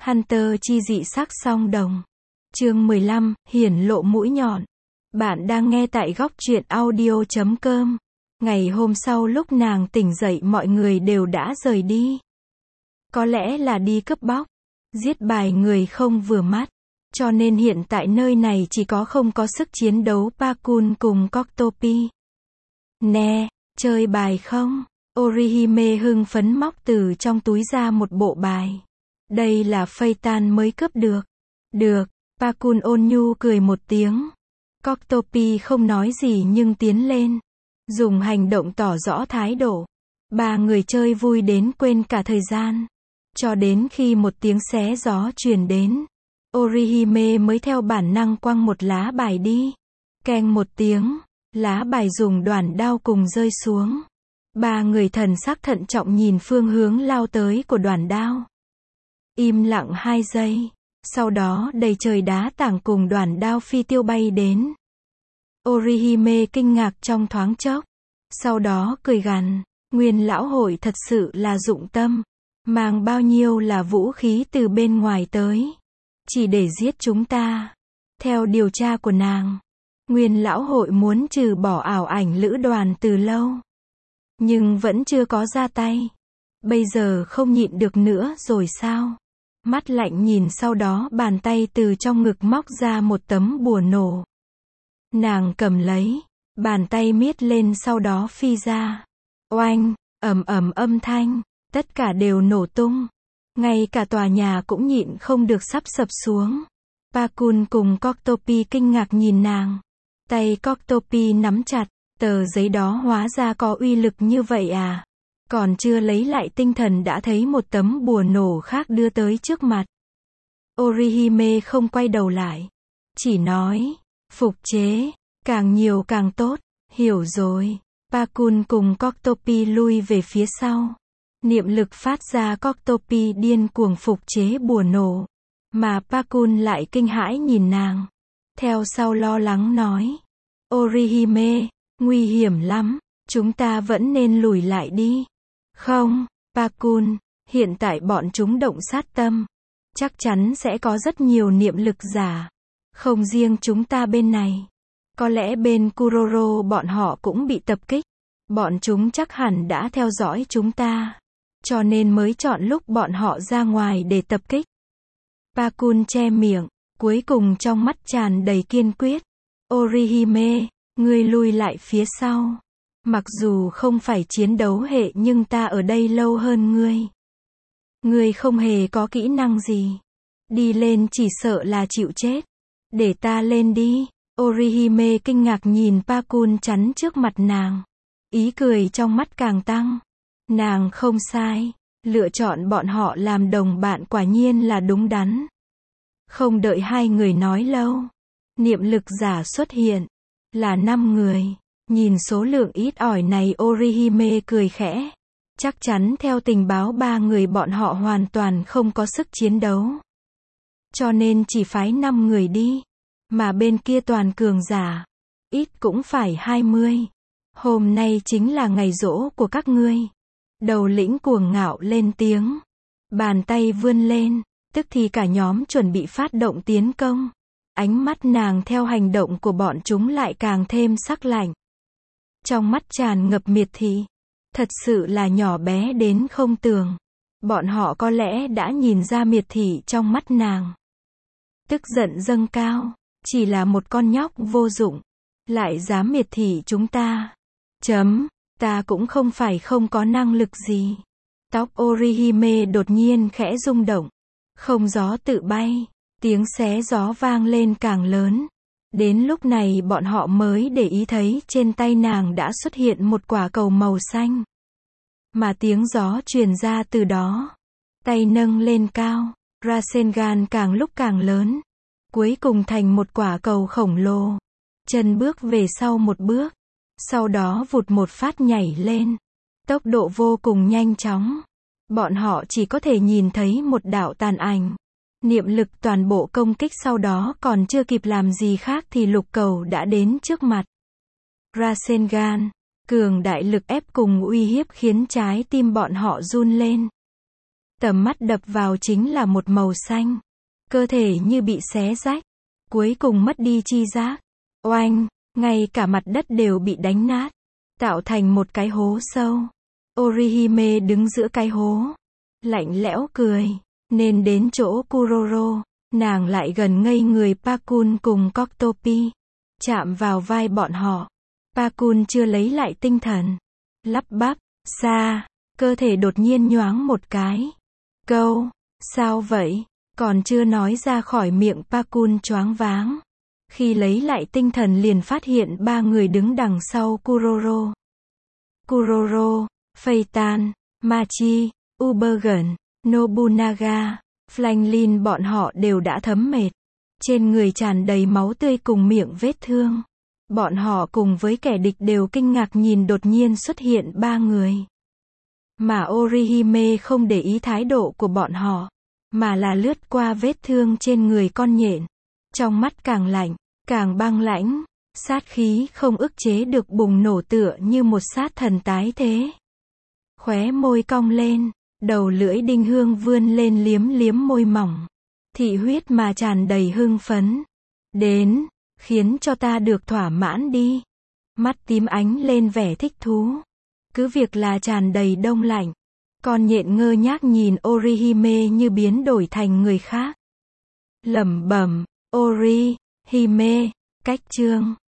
Hunter chi dị sắc song đồng. Chương 15, hiển lộ mũi nhọn. Bạn đang nghe tại góc truyện audio.com. Ngày hôm sau lúc nàng tỉnh dậy mọi người đều đã rời đi. Có lẽ là đi cướp bóc, giết bài người không vừa mắt. Cho nên hiện tại nơi này chỉ có không có sức chiến đấu Pakun cùng Koktopi. Nè, chơi bài không? Orihime hưng phấn móc từ trong túi ra một bộ bài. Đây là Phaeton mới cướp được. Được, Pakun ôn nhu cười một tiếng. Koktopi không nói gì nhưng tiến lên, dùng hành động tỏ rõ thái độ. Ba người chơi vui đến quên cả thời gian. Cho đến khi một tiếng xé gió truyền đến, Orihime mới theo bản năng quăng một lá bài đi. Keng một tiếng, lá bài dùng đoản đao cùng rơi xuống. Ba người thần sắc thận trọng nhìn phương hướng lao tới của đoản đao. Im lặng 2 giây, sau đó đầy trời đá tảng cùng đoản đao phi tiêu bay đến. Orihime kinh ngạc trong thoáng chốc, sau đó cười gằn, Nguyên lão hội thật sự là dụng tâm, mang bao nhiêu là vũ khí từ bên ngoài tới, chỉ để giết chúng ta. Theo điều tra của nàng, Nguyên lão hội muốn trừ bỏ ảo ảnh lữ đoàn từ lâu, nhưng vẫn chưa có ra tay. Bây giờ không nhịn được nữa rồi sao? Mắt lạnh nhìn, sau đó bàn tay từ trong ngực móc ra một tấm bùa nổ. Nàng cầm lấy, bàn tay miết lên sau đó phi ra. Oanh, ầm ầm âm thanh, tất cả đều nổ tung. Ngay cả tòa nhà cũng nhịn không được sắp sập xuống. Pakun cùng Koktopi kinh ngạc nhìn nàng. Tay Koktopi nắm chặt, tờ giấy đó hóa ra có uy lực như vậy à? Còn chưa lấy lại tinh thần đã thấy một tấm bùa nổ khác đưa tới trước mặt. Orihime không quay đầu lại, chỉ nói, phục chế, càng nhiều càng tốt, hiểu rồi. Pakun cùng Koktopi lui về phía sau. Niệm lực phát ra, Koktopi điên cuồng phục chế bùa nổ, mà Pakun lại kinh hãi nhìn nàng. Theo sau lo lắng nói, Orihime, nguy hiểm lắm, chúng ta vẫn nên lùi lại đi. Không, Pakun, hiện tại bọn chúng động sát tâm, chắc chắn sẽ có rất nhiều niệm lực giả. Không riêng chúng ta bên này, có lẽ bên Kuroro bọn họ cũng bị tập kích. Bọn chúng chắc hẳn đã theo dõi chúng ta, cho nên mới chọn lúc bọn họ ra ngoài để tập kích. Pakun che miệng, cuối cùng trong mắt tràn đầy kiên quyết. Orihime, ngươi lui lại phía sau. Mặc dù không phải chiến đấu hệ nhưng ta ở đây lâu hơn ngươi. Ngươi không hề có kỹ năng gì. Đi lên chỉ sợ là chịu chết. Để ta lên đi. Orihime kinh ngạc nhìn Pakun chắn trước mặt nàng. Ý cười trong mắt càng tăng. Nàng không sai. Lựa chọn bọn họ làm đồng bạn quả nhiên là đúng đắn. Không đợi hai người nói lâu, niệm lực giả xuất hiện. Là 5 người. Nhìn số lượng ít ỏi này, Orihime cười khẽ. Chắc chắn theo tình báo 3 người bọn họ hoàn toàn không có sức chiến đấu. Cho nên chỉ phái 5 người đi. Mà bên kia toàn cường giả. Ít cũng phải 20. Hôm nay chính là ngày giỗ của các ngươi. Đầu lĩnh cuồng ngạo lên tiếng. Bàn tay vươn lên, tức thì cả nhóm chuẩn bị phát động tiến công. Ánh mắt nàng theo hành động của bọn chúng lại càng thêm sắc lạnh. Trong mắt tràn ngập miệt thị. Thật sự là nhỏ bé đến không tưởng. Bọn họ có lẽ đã nhìn ra miệt thị trong mắt nàng. Tức giận dâng cao. Chỉ là một con nhóc vô dụng, lại dám miệt thị chúng ta. Ta cũng không phải không có năng lực gì. Tóc Orihime đột nhiên khẽ rung động. Không gió tự bay. Tiếng xé gió vang lên càng lớn. Đến lúc này bọn họ mới để ý thấy trên tay nàng đã xuất hiện một quả cầu màu xanh. Mà tiếng gió truyền ra từ đó. Tay nâng lên cao. Rasengan càng lúc càng lớn. Cuối cùng thành một quả cầu khổng lồ. Chân bước về sau một bước. Sau đó vụt một phát nhảy lên. Tốc độ vô cùng nhanh chóng. Bọn họ chỉ có thể nhìn thấy một đạo tàn ảnh. Niệm lực toàn bộ công kích, sau đó còn chưa kịp làm gì khác thì lục cầu đã đến trước mặt. Rasengan, cường đại lực ép cùng uy hiếp khiến trái tim bọn họ run lên. Tầm mắt đập vào chính là một màu xanh. Cơ thể như bị xé rách. Cuối cùng mất đi chi giác. Oanh, ngay cả mặt đất đều bị đánh nát. Tạo thành một cái hố sâu. Orihime đứng giữa cái hố. Lạnh lẽo cười. Nên đến chỗ Kuroro. Nàng lại gần ngây người Pakun cùng Koktopi. Chạm vào vai bọn họ. Pakun chưa lấy lại tinh thần. Lắp bắp, xa. Cơ thể đột nhiên nhoáng một cái. Câu, sao vậy? Còn chưa nói ra khỏi miệng Pakun choáng váng. Khi lấy lại tinh thần liền phát hiện ba người đứng đằng sau Kuroro. Kuroro, Phaeton, Machi, Ubergen, Nobunaga, Franklin bọn họ đều đã thấm mệt. Trên người tràn đầy máu tươi cùng miệng vết thương. Bọn họ cùng với kẻ địch đều kinh ngạc nhìn đột nhiên xuất hiện ba người. Mà Orihime không để ý thái độ của bọn họ, mà là lướt qua vết thương trên người con nhện. Trong mắt càng lạnh, càng băng lãnh, sát khí không ức chế được bùng nổ tựa như một sát thần tái thế. Khóe môi cong lên, đầu lưỡi đinh hương vươn lên liếm liếm môi mỏng. Thị huyết mà tràn đầy hưng phấn. Đến, khiến cho ta được thỏa mãn đi. Mắt tím ánh lên vẻ thích thú. Cứ việc là tràn đầy đông lạnh. Con nhện ngơ ngác nhìn Orihime như biến đổi thành người khác. Lẩm bẩm, Orihime, cách chương.